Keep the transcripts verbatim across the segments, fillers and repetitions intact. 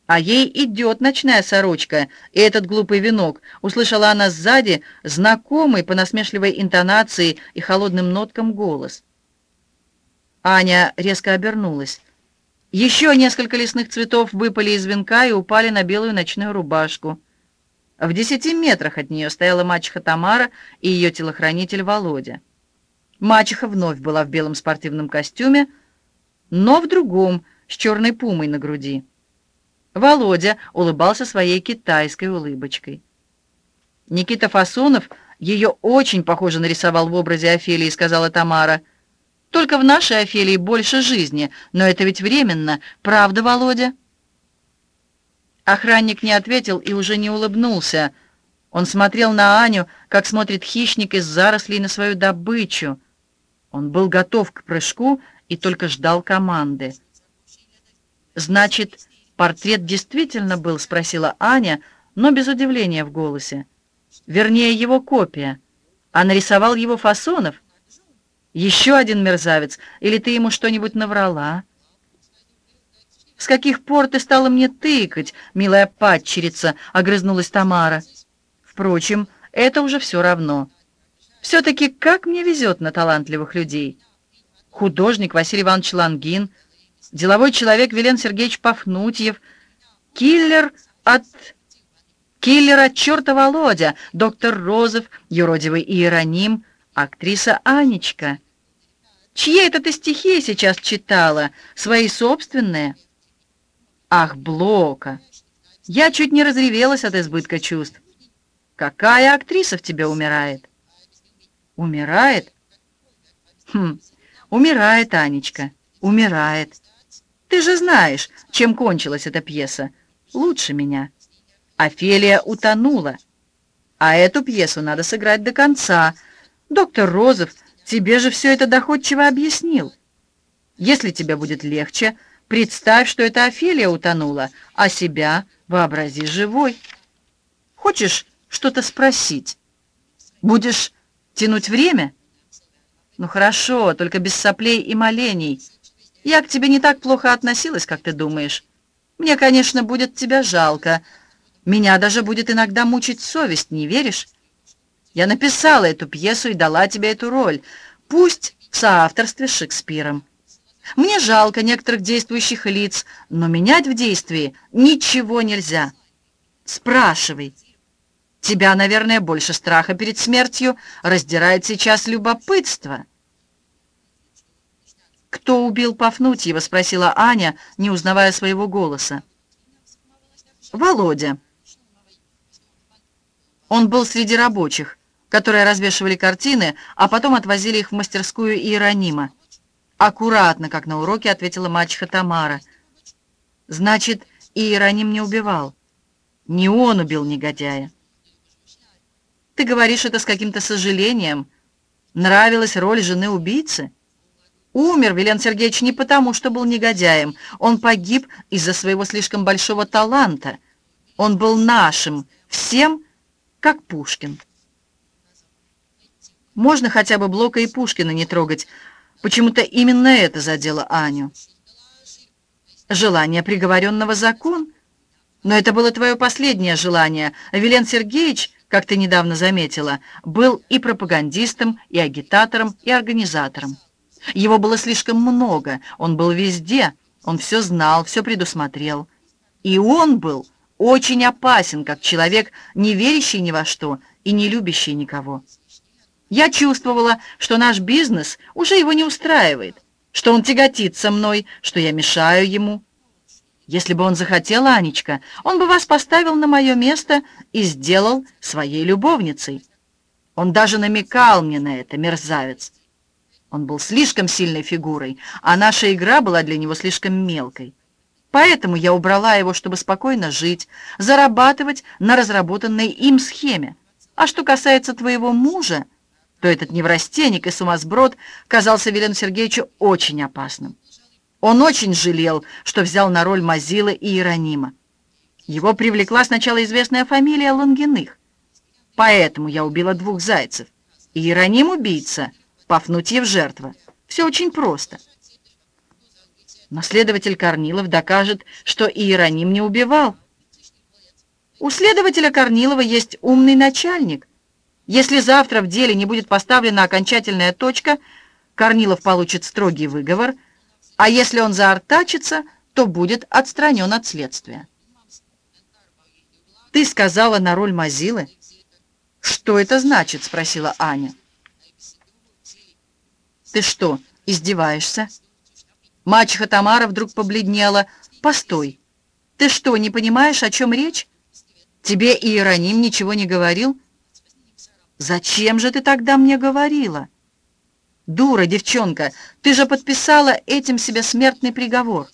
«А ей идет ночная сорочка и этот глупый венок», — услышала она сзади знакомый по насмешливой интонации и холодным ноткам голос. Аня резко обернулась. Еще несколько лесных цветов выпали из венка и упали на белую ночную рубашку. В десяти метрах от нее стояла мачеха Тамара и ее телохранитель Володя. Мачеха вновь была в белом спортивном костюме, но в другом, с черной пумой на груди. Володя улыбался своей китайской улыбочкой. «Никита Фасонов ее очень похоже нарисовал в образе Офелии», — сказала Тамара. «Только в нашей Офелии больше жизни, но это ведь временно, правда, Володя?» Охранник не ответил и уже не улыбнулся. Он смотрел на Аню, как смотрит хищник из зарослей на свою добычу. Он был готов к прыжку и только ждал команды. «Значит, портрет действительно был?» — спросила Аня, но без удивления в голосе. «Вернее, его копия. А нарисовал его Фасонов? Еще один мерзавец? Или ты ему что-нибудь наврала?» «С каких пор ты стала мне тыкать, милая падчерица?» — огрызнулась Тамара. «Впрочем, это уже все равно. Все-таки как мне везет на талантливых людей. Художник Василий Иванович Лангин, деловой человек Вилен Сергеевич Пафнутьев, киллер от... киллер от черта Володя, доктор Розов, юродивый Иероним, актриса Анечка. Чьи это ты стихи сейчас читала? Свои собственные?» «Ах, Блока! Я чуть не разревелась от избытка чувств. Какая актриса в тебе умирает?» «Умирает? Хм, умирает, Анечка, умирает. Ты же знаешь, чем кончилась эта пьеса. Лучше меня. Офелия утонула. А эту пьесу надо сыграть до конца. Доктор Розов тебе же все это доходчиво объяснил. Если тебе будет легче, представь, что это Офелия утонула, а себя вообрази живой. Хочешь что-то спросить? Будешь тянуть время? Ну хорошо, только без соплей и молений. Я к тебе не так плохо относилась, как ты думаешь. Мне, конечно, будет тебя жалко. Меня даже будет иногда мучить совесть, не веришь? Я написала эту пьесу и дала тебе эту роль, пусть в соавторстве с Шекспиром. Мне жалко некоторых действующих лиц, но менять в действии ничего нельзя. Спрашивай. Тебя, наверное, больше страха перед смертью раздирает сейчас любопытство. «Кто убил Пафнутьева?» — спросила Аня, не узнавая своего голоса. «Володя. Он был среди рабочих, которые развешивали картины, а потом отвозили их в мастерскую Иеронима. Аккуратно, как на уроке, ответила мачеха Тамара. Значит, Иероним не убивал. Не он убил негодяя. Ты говоришь это с каким-то сожалением. Нравилась роль жены убийцы? Умер Вилен Сергеевич не потому, что был негодяем. Он погиб из-за своего слишком большого таланта. Он был нашим, всем, как Пушкин. Можно хотя бы Блока и Пушкина не трогать. Почему-то именно это задело Аню. Желание приговоренного — закон. Но это было твое последнее желание. Вилен Сергеевич, как ты недавно заметила, был и пропагандистом, и агитатором, и организатором. Его было слишком много, он был везде, он все знал, все предусмотрел. И он был очень опасен, как человек, не верящий ни во что и не любящий никого. Я чувствовала, что наш бизнес уже его не устраивает, что он тяготится мной, что я мешаю ему. Если бы он захотел, Анечка, он бы вас поставил на мое место и сделал своей любовницей. Он даже намекал мне на это, мерзавец. Он был слишком сильной фигурой, а наша игра была для него слишком мелкой. Поэтому я убрала его, чтобы спокойно жить, зарабатывать на разработанной им схеме. А что касается твоего мужа, то этот неврастенник и сумасброд казался Вилену Сергеевичу очень опасным. Он очень жалел, что взял на роль Мазилы и Иеронима. Его привлекла сначала известная фамилия Лангиных. Поэтому я убила двух зайцев. Иероним — убийца, Пафнутьев — жертва. Все очень просто. Но следователь Корнилов докажет, что Иероним не убивал. У следователя Корнилова есть умный начальник. Если завтра в деле не будет поставлена окончательная точка, Корнилов получит строгий выговор, а если он заортачится, то будет отстранен от следствия. «Ты сказала на роль Мазилы?» «Что это значит?» — спросила Аня. «Ты что, издеваешься?» Мачеха Тамара вдруг побледнела. «Постой, ты что, не понимаешь, о чем речь? Тебе Иероним ничего не говорил?» «Зачем же ты тогда мне говорила?» «Дура, девчонка, ты же подписала этим себе смертный приговор».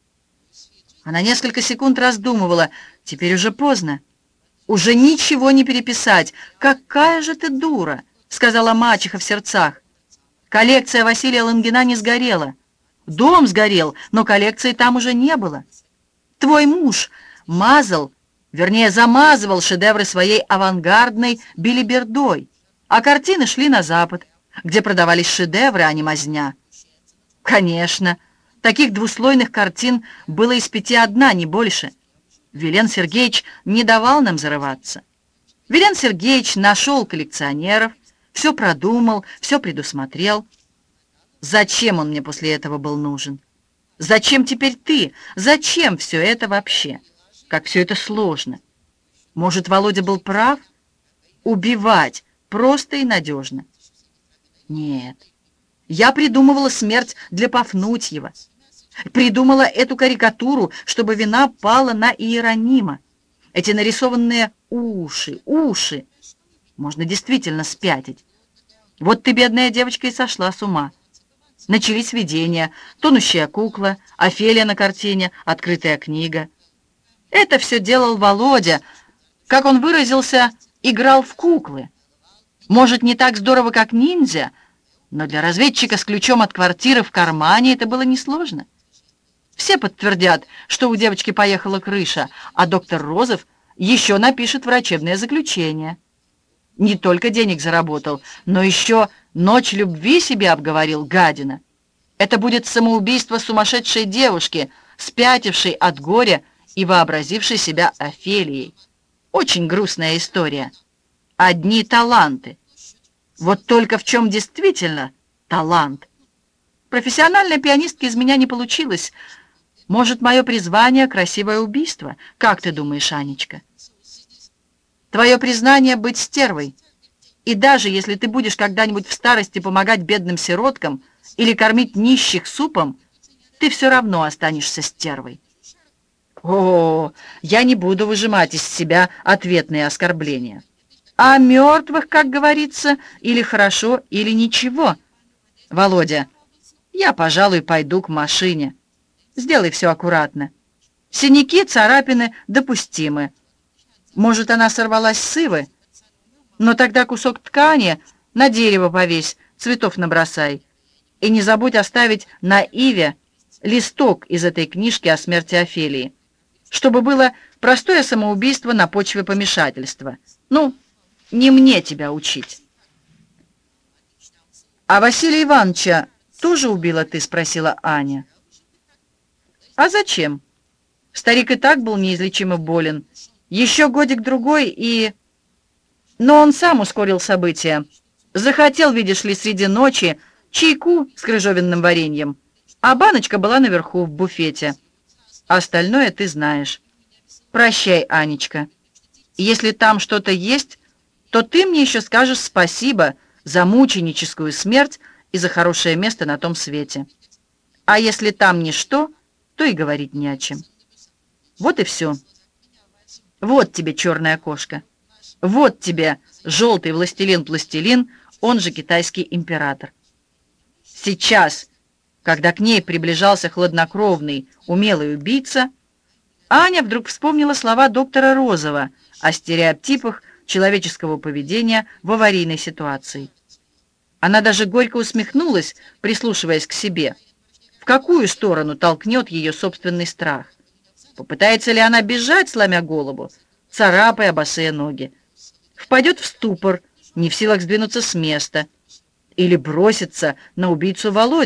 Она несколько секунд раздумывала. Теперь уже поздно. «Уже ничего не переписать. Какая же ты дура!» — сказала мачеха в сердцах. «Коллекция Василия Лангина не сгорела. Дом сгорел, но коллекции там уже не было. Твой муж мазал, вернее, замазывал шедевры своей авангардной билибердой, а картины шли на Запад, где продавались шедевры, а не мазня. Конечно, таких двуслойных картин было из пяти одна, не больше. Вилен Сергеевич не давал нам зарываться. Вилен Сергеевич нашел коллекционеров, все продумал, все предусмотрел. Зачем он мне после этого был нужен? Зачем теперь ты? Зачем все это вообще? Как все это сложно. Может, Володя был прав? Убивать просто и надежно. Нет, я придумывала смерть для Пафнутьева. Придумала эту карикатуру, чтобы вина пала на Иеронима. Эти нарисованные уши, уши. Можно действительно спятить. Вот ты, бедная девочка, и сошла с ума. Начались видения, тонущая кукла, Офелия на картине, открытая книга. Это все делал Володя, как он выразился, играл в куклы. Может, не так здорово, как ниндзя, но для разведчика с ключом от квартиры в кармане это было несложно. Все подтвердят, что у девочки поехала крыша, а доктор Розов еще напишет врачебное заключение. Не только денег заработал, но еще ночь любви себе обговорил, гадина. Это будет самоубийство сумасшедшей девушки, спятившей от горя и вообразившей себя Офелией. Очень грустная история. Одни таланты. Вот только в чем действительно талант? Профессиональной пианистки из меня не получилось. Может, мое призвание — красивое убийство? Как ты думаешь, Анечка? Твое признание — быть стервой. И даже если ты будешь когда-нибудь в старости помогать бедным сироткам или кормить нищих супом, ты все равно останешься стервой. О, я не буду выжимать из себя ответные оскорбления. А мертвых, как говорится, или хорошо, или ничего. Володя, я, пожалуй, пойду к машине. Сделай все аккуратно. Синяки, царапины допустимы. Может, она сорвалась с ивы? Но тогда кусок ткани на дерево повесь, цветов набросай. И не забудь оставить на иве листок из этой книжки о смерти Офелии, чтобы было простое самоубийство на почве помешательства. Ну, не мне тебя учить. «А Василия Ивановича тоже убила ты?» — спросила Аня. «А зачем? Старик и так был неизлечимо болен. Еще годик-другой и...» Но он сам ускорил события. Захотел, видишь ли, среди ночи чайку с крыжовенным вареньем, а баночка была наверху в буфете. Остальное ты знаешь. Прощай, Анечка. Если там что-то есть, то ты мне еще скажешь спасибо за мученическую смерть и за хорошее место на том свете. А если там ничто, то и говорить не о чем. Вот и все. Вот тебе черная кошка. Вот тебе желтый властелин-пластилин, он же китайский император. Сейчас, когда к ней приближался хладнокровный, умелый убийца, Аня вдруг вспомнила слова доктора Розова о стереотипах человеческого поведения в аварийной ситуации. Она даже горько усмехнулась, прислушиваясь к себе. В какую сторону толкнет ее собственный страх? Попытается ли она бежать, сломя голову, царапая босые ноги? Впадет в ступор, не в силах сдвинуться с места, или бросится на убийцу Володю,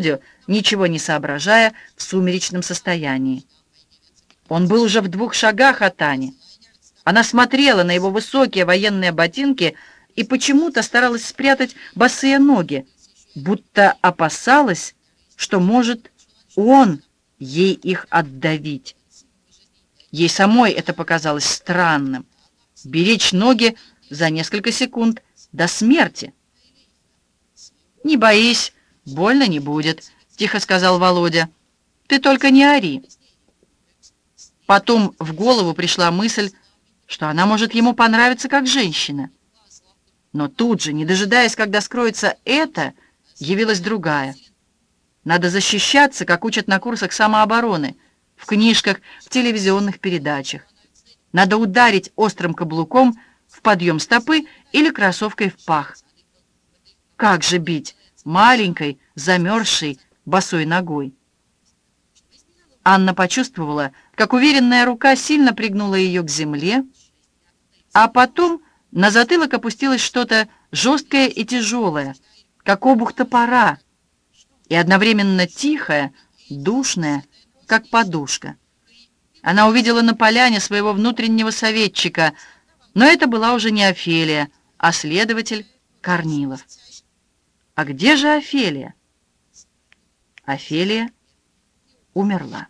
ничего не соображая в сумеречном состоянии. Он был уже в двух шагах от Ани. Она смотрела на его высокие военные ботинки и почему-то старалась спрятать босые ноги, будто опасалась, что может он ей их отдавить. Ей самой это показалось странным. Беречь ноги за несколько секунд до смерти. «Не боись, больно не будет», — тихо сказал Володя. «Ты только не ори». Потом в голову пришла мысль, что она может ему понравиться как женщина. Но тут же, не дожидаясь, когда скроется это, явилась другая. Надо защищаться, как учат на курсах самообороны, в книжках, в телевизионных передачах. Надо ударить острым каблуком в подъем стопы или кроссовкой в пах. Как же бить маленькой, замерзшей, босой ногой? Анна почувствовала, как уверенная рука сильно пригнула ее к земле, а потом на затылок опустилось что-то жесткое и тяжелое, как обух топора, и одновременно тихое, душное, как подушка. Она увидела на поляне своего внутреннего советчика, но это была уже не Офелия, а следователь Корнилов. А где же Офелия? Офелия умерла.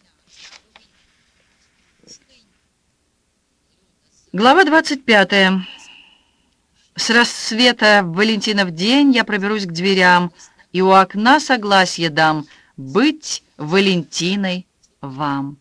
Глава двадцать пятая. С рассвета в Валентинов день я проберусь к дверям, и у окна согласие дам быть Валентиной вам.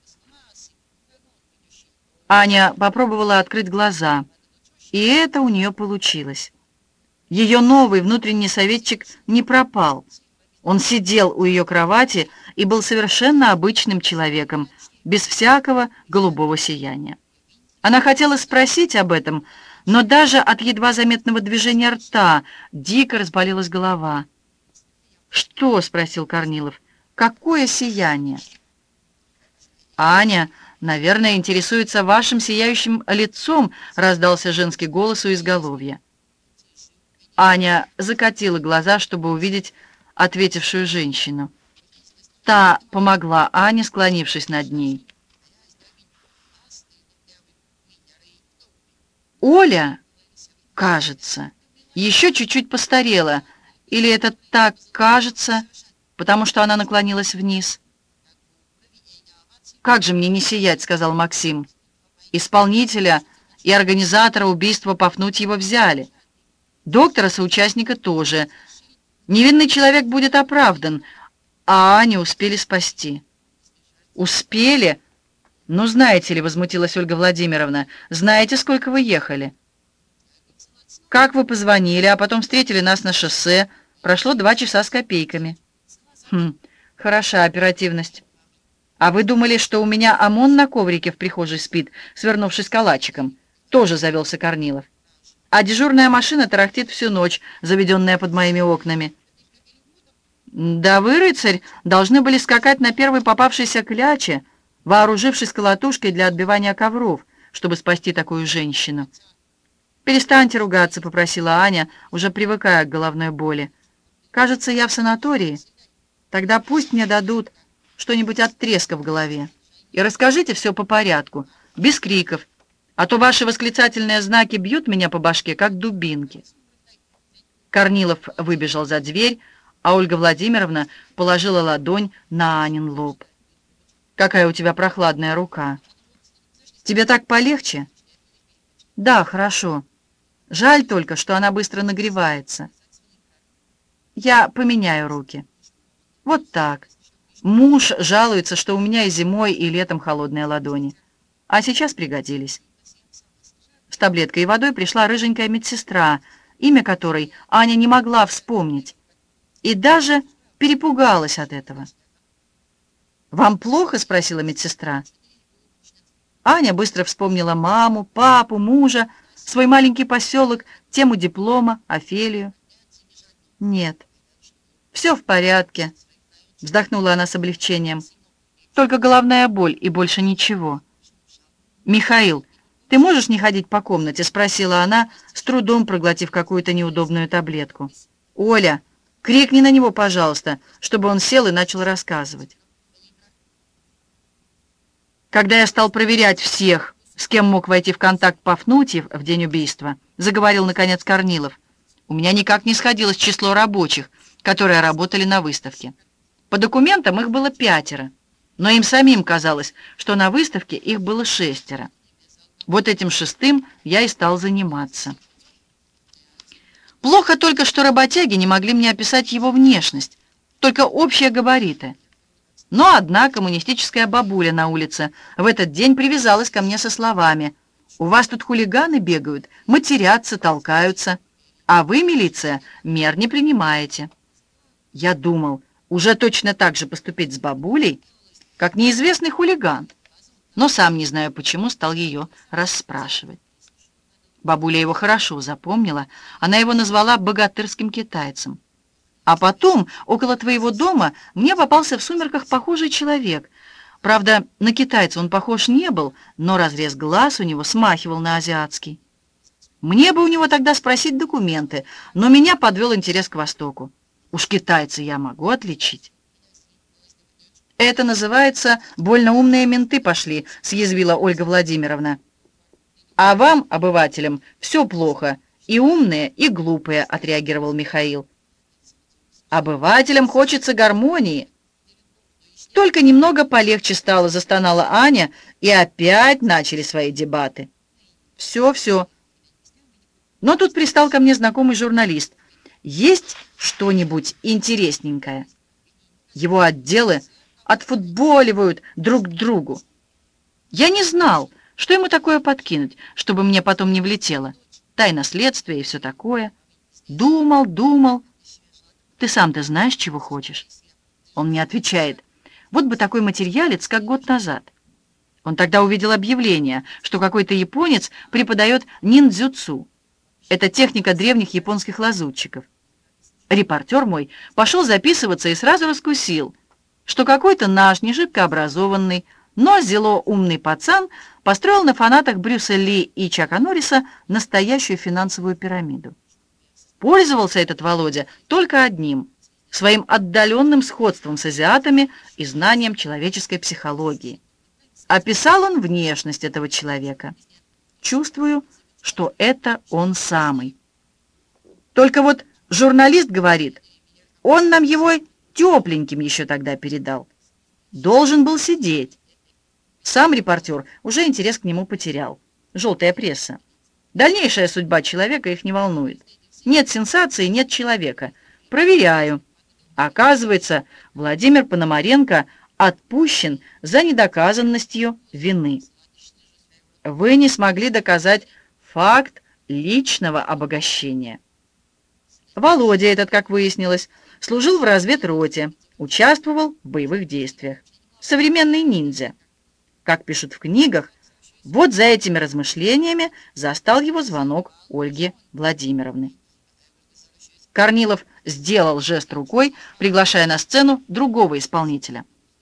Аня попробовала открыть глаза, и это у нее получилось. Ее новый внутренний советчик не пропал. Он сидел у ее кровати и был совершенно обычным человеком, без всякого голубого сияния. Она хотела спросить об этом, но даже от едва заметного движения рта дико разболелась голова. «Что?» — спросил Корнилов. «Какое сияние?» «Аня, наверное, интересуется вашим сияющим лицом», — раздался женский голос у изголовья. Аня закатила глаза, чтобы увидеть ответившую женщину. Та помогла Ане, склонившись над ней. Оля, кажется, еще чуть-чуть постарела, или это так кажется, потому что она наклонилась вниз. «Как же мне не сиять», — сказал Максим. «Исполнителя и организатора убийства Пафнутьева взяли. Доктора-соучастника тоже. Невинный человек будет оправдан, а Аню успели спасти». «Успели? Ну, знаете ли», — возмутилась Ольга Владимировна, «знаете, сколько вы ехали?» «Как вы позвонили, а потом встретили нас на шоссе? Прошло два часа с копейками». «Хм, хороша оперативность. А вы думали, что у меня ОМОН на коврике в прихожей спит, свернувшись калачиком?» Тоже завелся Корнилов. «А дежурная машина тарахтит всю ночь, заведенная под моими окнами». «Да вы, рыцарь, должны были скакать на первой попавшейся кляче, вооружившись колотушкой для отбивания ковров, чтобы спасти такую женщину». «Перестаньте ругаться», — попросила Аня, уже привыкая к головной боли. «Кажется, я в санатории. Тогда пусть мне дадут что-нибудь от треска в голове. И расскажите все по порядку, без криков, а то ваши восклицательные знаки бьют меня по башке, как дубинки». Корнилов выбежал за дверь, а Ольга Владимировна положила ладонь на Анин лоб. «Какая у тебя прохладная рука! Тебе так полегче?» «Да, хорошо. Жаль только, что она быстро нагревается. Я поменяю руки. Вот так. Муж жалуется, что у меня и зимой, и летом холодные ладони. А сейчас пригодились». С таблеткой и водой пришла рыженькая медсестра, имя которой Аня не могла вспомнить, и даже перепугалась от этого. «Вам плохо?» — спросила медсестра. Аня быстро вспомнила маму, папу, мужа, свой маленький поселок, тему диплома, Офелию. «Нет, все в порядке», — вздохнула она с облегчением. «Только головная боль и больше ничего». «Михаил, ты можешь не ходить по комнате?» — спросила она, с трудом проглотив какую-то неудобную таблетку. «Оля, Крикни на него, пожалуйста, чтобы он сел и начал рассказывать. Когда я стал проверять всех, с кем мог войти в контакт Пафнутьев в день убийства, заговорил, наконец, Корнилов, у меня никак не сходилось число рабочих, которые работали на выставке. По документам их было пятеро, но им самим казалось, что на выставке их было шестеро. Вот этим шестым я и стал заниматься. Плохо только, что работяги не могли мне описать его внешность, только общие габариты. Но одна коммунистическая бабуля на улице в этот день привязалась ко мне со словами: «У вас тут хулиганы бегают, матерятся, толкаются, а вы, милиция, мер не принимаете». Я думал, уже точно так же поступить с бабулей, как неизвестный хулиган, но сам не знаю почему стал ее расспрашивать. Бабуля его хорошо запомнила, она его назвала богатырским китайцем. А потом, около твоего дома, мне попался в сумерках похожий человек. Правда, на китайца он похож не был, но разрез глаз у него смахивал на азиатский. Мне бы у него тогда спросить документы, но меня подвел интерес к Востоку. Уж китайца я могу отличить. «Это называется, больно умные менты пошли», — съязвила Ольга Владимировна. «А вам, обывателям, все плохо, и умные, и глупые», — отреагировал Михаил. «Обывателям хочется гармонии». Только немного полегче стало, застонала Аня, и опять начали свои дебаты. «Все, все». Но тут пристал ко мне знакомый журналист. «Есть что-нибудь интересненькое?» Его отделы отфутболивают друг к другу. Я не знал, что ему такое подкинуть, чтобы мне потом не влетело. Тайна следствия и все такое. Думал, думал. Ты сам-то знаешь, чего хочешь? Он мне отвечает: вот бы такой материалец, как год назад. Он тогда увидел объявление, что какой-то японец преподает ниндзюцу. Это техника древних японских лазутчиков. Репортер мой пошел записываться и сразу раскусил, что какой-то наш нешибко образованный, но зело умный пацан построил на фанатах Брюса Ли и Чака Норриса настоящую финансовую пирамиду. Пользовался этот Володя только одним — своим отдаленным сходством с азиатами и знанием человеческой психологии. Описал он внешность этого человека. Чувствую, что это он самый. Только вот журналист говорит, он нам его тепленьким еще тогда передал. Должен был сидеть. Сам репортер уже интерес к нему потерял. Желтая пресса. Дальнейшая судьба человека их не волнует. Нет сенсации, нет человека. Проверяю. Оказывается, Владимир Пономаренко отпущен за недоказанностью вины. Вы не смогли доказать факт личного обогащения. Володя этот, как выяснилось, служил в разведроте, участвовал в боевых действиях. Современный ниндзя. Как пишут в книгах, вот за этими размышлениями застал его звонок Ольги Владимировны. Корнилов сделал жест рукой, приглашая на сцену другого исполнителя.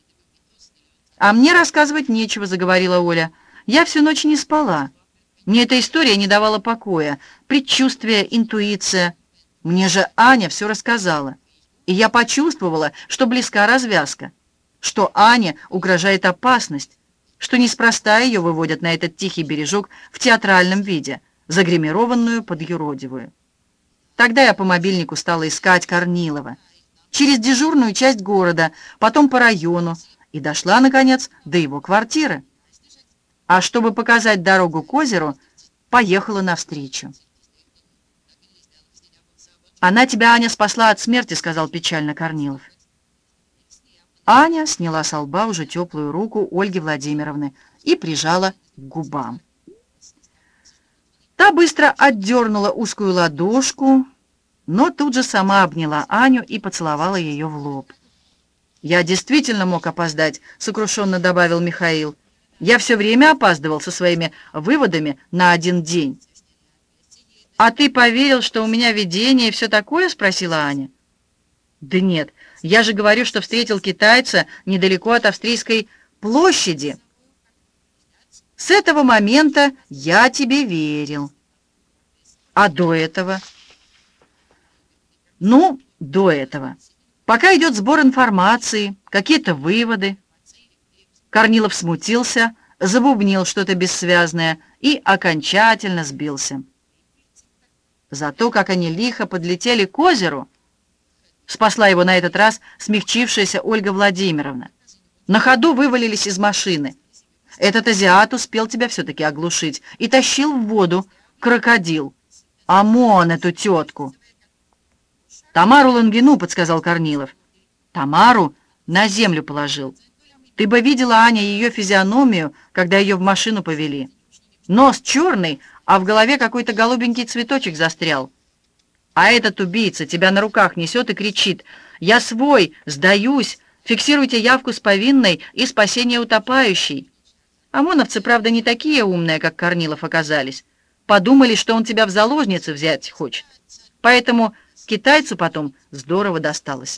«А мне рассказывать нечего», — заговорила Оля. «Я всю ночь не спала. Мне эта история не давала покоя. Предчувствие, интуиция. Мне же Аня все рассказала. И я почувствовала, что близка развязка, что Ане угрожает опасность, что неспроста ее выводят на этот тихий бережок в театральном виде, загримированную под юродивую. Тогда я по мобильнику стала искать Корнилова. Через дежурную часть города, потом по району, и дошла, наконец, до его квартиры. А чтобы показать дорогу к озеру, поехала навстречу. «Она тебя, Аня, спасла от смерти», — сказал печально Корнилов. Аня сняла со лба уже теплую руку Ольги Владимировны и прижала к губам. Та быстро отдернула узкую ладошку, но тут же сама обняла Аню и поцеловала ее в лоб. «Я действительно мог опоздать», — сокрушенно добавил Михаил. «Я все время опаздывал со своими выводами на один день». «А ты поверил, что у меня видение и все такое?» — спросила Аня. «Да нет, я же говорю, что встретил китайца недалеко от Австрийской площади. С этого момента я тебе верил. А до этого?» «Ну, до этого. Пока идет сбор информации, какие-то выводы. Корнилов смутился, забубнил что-то бессвязное и окончательно сбился. Зато как они лихо подлетели к озеру, спасла его на этот раз смягчившаяся Ольга Владимировна. На ходу вывалились из машины. Этот азиат успел тебя все-таки оглушить и тащил в воду крокодил. ОМОН эту тетку. Тамару Лунгину, подсказал Корнилов. Тамару на землю положил. Ты бы видела, Аня, ее физиономию, когда ее в машину повели. Нос черный, а в голове какой-то голубенький цветочек застрял. А этот убийца тебя на руках несет и кричит: «Я свой, сдаюсь, фиксируйте явку с повинной и спасение утопающей». ОМОНовцы, правда, не такие умные, как Корнилов, оказались. Подумали, что он тебя в заложницы взять хочет. Поэтому китайцу потом здорово досталось.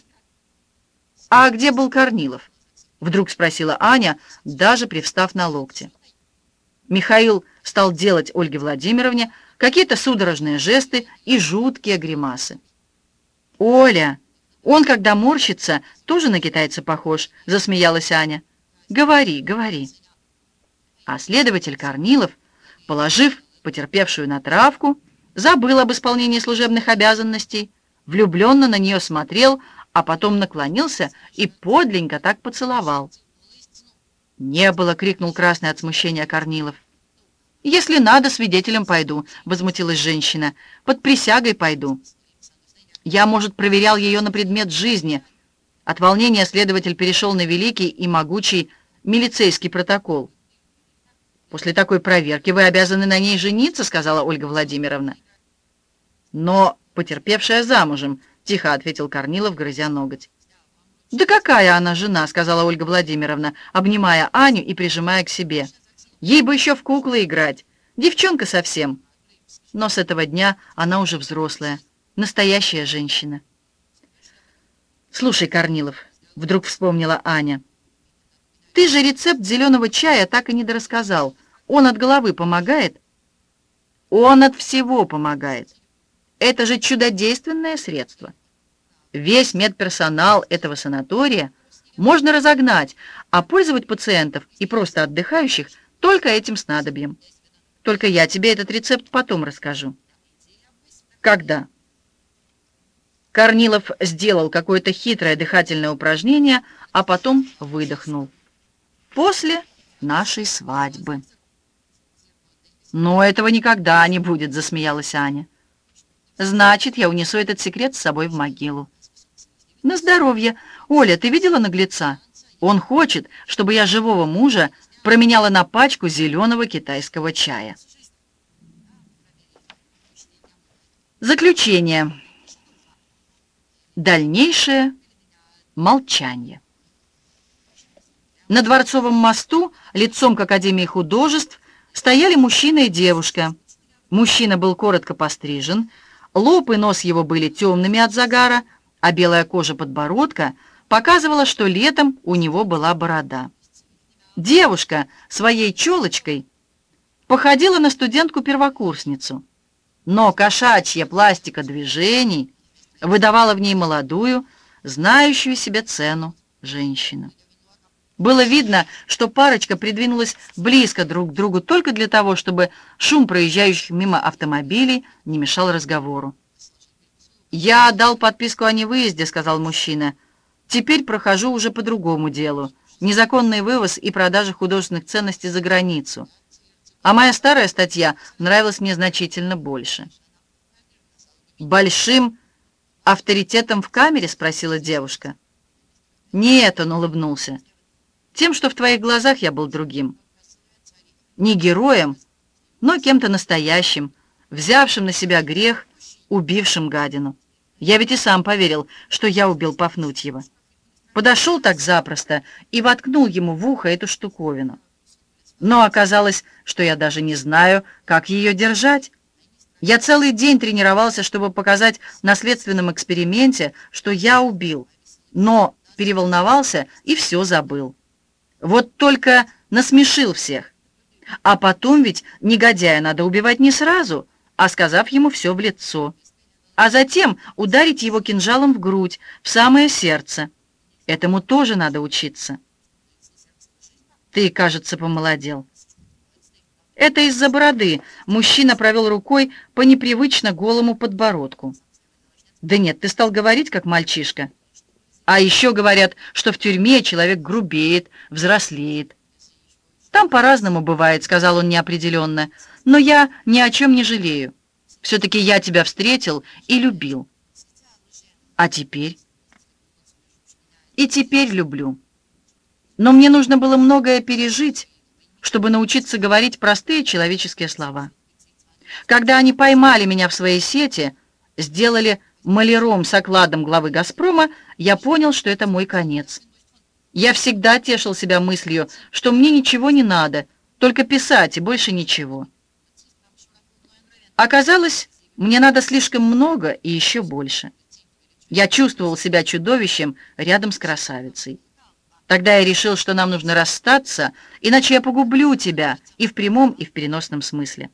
«А где был Корнилов?» — вдруг спросила Аня, даже привстав на локте. Михаил стал делать Ольге Владимировне какие-то судорожные жесты и жуткие гримасы. «Оля, он, когда морщится, тоже на китайца похож», — засмеялась Аня. «Говори, говори». А следователь Корнилов, положив потерпевшую на травку, забыл об исполнении служебных обязанностей, влюбленно на нее смотрел, а потом наклонился и подленько так поцеловал. «Не было!» — крикнул красный от смущения Корнилов. «Если надо, свидетелем пойду», — возмутилась женщина. «Под присягой пойду». Я, может, проверял ее на предмет жизни. От волнения следователь перешел на великий и могучий милицейский протокол. «После такой проверки вы обязаны на ней жениться», — сказала Ольга Владимировна. «Но потерпевшая замужем», — тихо ответил Корнилов, грызя ноготь. «Да какая она жена», — сказала Ольга Владимировна, обнимая Аню и прижимая к себе. «Ей бы еще в куклы играть. Девчонка совсем». Но с этого дня она уже взрослая, настоящая женщина. «Слушай, Корнилов», — вдруг вспомнила Аня, — «ты же рецепт зеленого чая так и не дорассказал. Он от головы помогает?» «Он от всего помогает. Это же чудодейственное средство. Весь медперсонал этого санатория можно разогнать, а пользовать пациентов и просто отдыхающих только этим снадобьем. Только я тебе этот рецепт потом расскажу». «Когда?» Корнилов сделал какое-то хитрое дыхательное упражнение, а потом выдохнул. «После нашей свадьбы». «Но этого никогда не будет», — засмеялась Аня. «Значит, я унесу этот секрет с собой в могилу». «На здоровье. Оля, ты видела наглеца? Он хочет, чтобы я живого мужа променяла на пачку зеленого китайского чая». Заключение. Дальнейшее молчание. На Дворцовом мосту, лицом к Академии художеств, стояли мужчина и девушка. Мужчина был коротко пострижен, лоб и нос его были темными от загара, а белая кожа подбородка показывала, что летом у него была борода. Девушка своей челочкой походила на студентку-первокурсницу, но кошачья пластика движений выдавала в ней молодую, знающую себе цену женщину. Было видно, что парочка придвинулась близко друг к другу только для того, чтобы шум проезжающих мимо автомобилей не мешал разговору. «Я дал подписку о невыезде», — сказал мужчина. «Теперь прохожу уже по другому делу. Незаконный вывоз и продажа художественных ценностей за границу. А моя старая статья нравилась мне значительно больше». «Большим авторитетом в камере?» — спросила девушка. «Нет», — он улыбнулся. «Тем, что в твоих глазах я был другим. Не героем, но кем-то настоящим, взявшим на себя грех, убившим гадину. Я ведь и сам поверил, что я убил Пафнутьева. Подошел так запросто и воткнул ему в ухо эту штуковину. Но оказалось, что я даже не знаю, как ее держать. Я целый день тренировался, чтобы показать на следственном эксперименте, что я убил, но переволновался и все забыл. Вот только насмешил всех. А потом ведь негодяя надо убивать не сразу, а сказав ему все в лицо. а затем ударить его кинжалом в грудь, в самое сердце. Этому тоже надо учиться. Ты, кажется, помолодел. Это из-за бороды. Мужчина провел рукой по непривычно голому подбородку. Да нет, ты стал говорить, как мальчишка. А еще говорят, что в тюрьме человек грубеет, взрослеет. Там по-разному бывает, сказал он неопределенно, но я ни о чем не жалею. Все-таки я тебя встретил и любил. А теперь? И теперь люблю. Но мне нужно было многое пережить, чтобы научиться говорить простые человеческие слова. Когда они поймали меня в своей сети, сделали маляром с окладом главы «Газпрома», я понял, что это мой конец. Я всегда тешил себя мыслью, что мне ничего не надо, только писать и больше ничего. Оказалось, мне надо слишком много и еще больше. Я чувствовал себя чудовищем рядом с красавицей. Тогда я решил, что нам нужно расстаться, иначе я погублю тебя и в прямом, и в переносном смысле.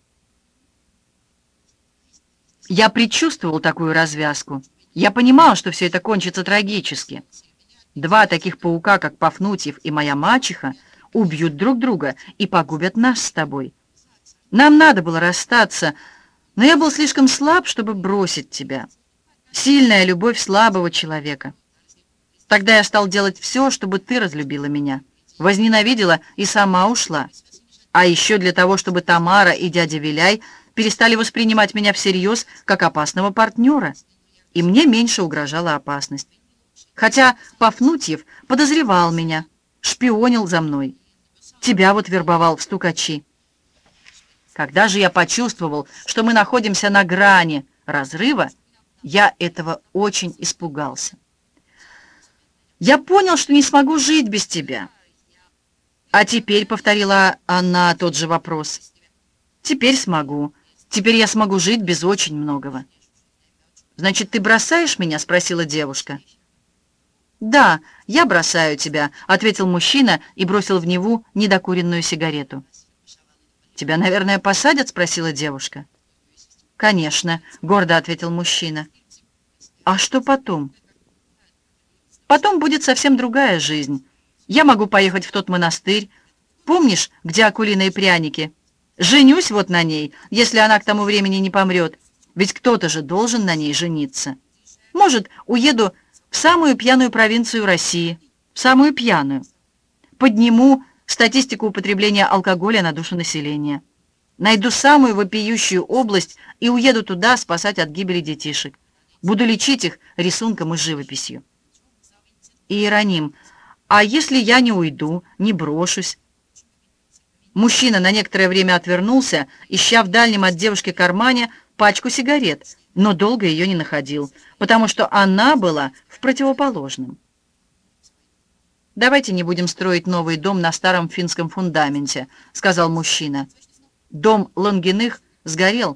Я предчувствовал такую развязку. Я понимал, что все это кончится трагически. Два таких паука, как Пафнутьев и моя мачеха, убьют друг друга и погубят нас с тобой. Нам надо было расстаться, но я был слишком слаб, чтобы бросить тебя. Сильная любовь слабого человека. Тогда я стал делать все, чтобы ты разлюбила меня, возненавидела и сама ушла. А еще для того, чтобы Тамара и дядя Виляй перестали воспринимать меня всерьез как опасного партнера, и мне меньше угрожала опасность. Хотя Пафнутьев подозревал меня, шпионил за мной. Тебя вот вербовал в стукачи. Когда же я почувствовал, что мы находимся на грани разрыва, я этого очень испугался. Я понял, что не смогу жить без тебя. А теперь, повторила она тот же вопрос, теперь смогу. Теперь я смогу жить без очень многого. Значит, ты бросаешь меня? Спросила девушка. Да, я бросаю тебя, ответил мужчина и бросил в Неву недокуренную сигарету. Тебя, наверное, посадят? Спросила девушка. Конечно, гордо ответил мужчина. А что потом? Потом будет совсем другая жизнь. Я могу поехать в тот монастырь. Помнишь, где акулиные пряники? Женюсь вот на ней, если она к тому времени не помрет. Ведь кто-то же должен на ней жениться. Может, уеду в самую пьяную провинцию России, в самую пьяную. Подниму статистику употребления алкоголя на душу населения. Найду самую вопиющую область и уеду туда спасать от гибели детишек. Буду лечить их рисунком и живописью. Иероним, а если я не уйду, не брошусь? Мужчина на некоторое время отвернулся, ища в дальнем от девушки кармане пачку сигарет, но долго ее не находил, потому что она была в противоположном. «Давайте не будем строить новый дом на старом финском фундаменте», — сказал мужчина. «Дом Лонгиных сгорел».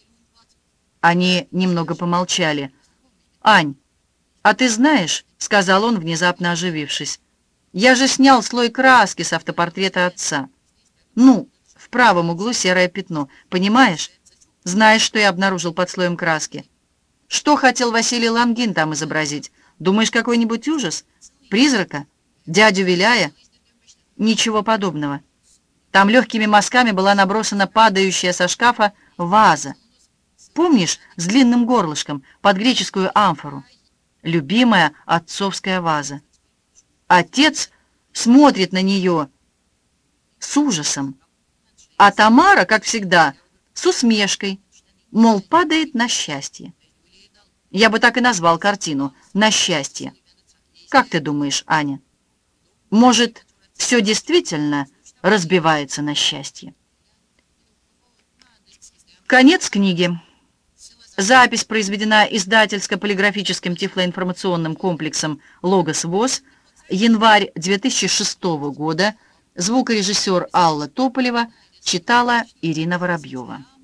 Они немного помолчали. «Ань, а ты знаешь, — сказал он, внезапно оживившись, — я же снял слой краски с автопортрета отца. Ну, в правом углу серое пятно, понимаешь? Знаешь, что я обнаружил под слоем краски? Что хотел Василий Лонгин там изобразить? Думаешь, какой-нибудь ужас? Призрака? Дядю Виляя? Ничего подобного. Там легкими мазками была набросана падающая со шкафа ваза. Помнишь, с длинным горлышком, под греческую амфору? Любимая отцовская ваза. Отец смотрит на нее с ужасом, а Тамара, как всегда, с усмешкой, мол, падает на счастье. Я бы так и назвал картину «На счастье». Как ты думаешь, Аня? Может, все действительно разбивается на счастье? Конец книги. Запись произведена издательско-полиграфическим тифлоинформационным комплексом «Логос ВОС», январь две тысячи шестого года, звукорежиссер Алла Тополева, читала Ирина Воробьева.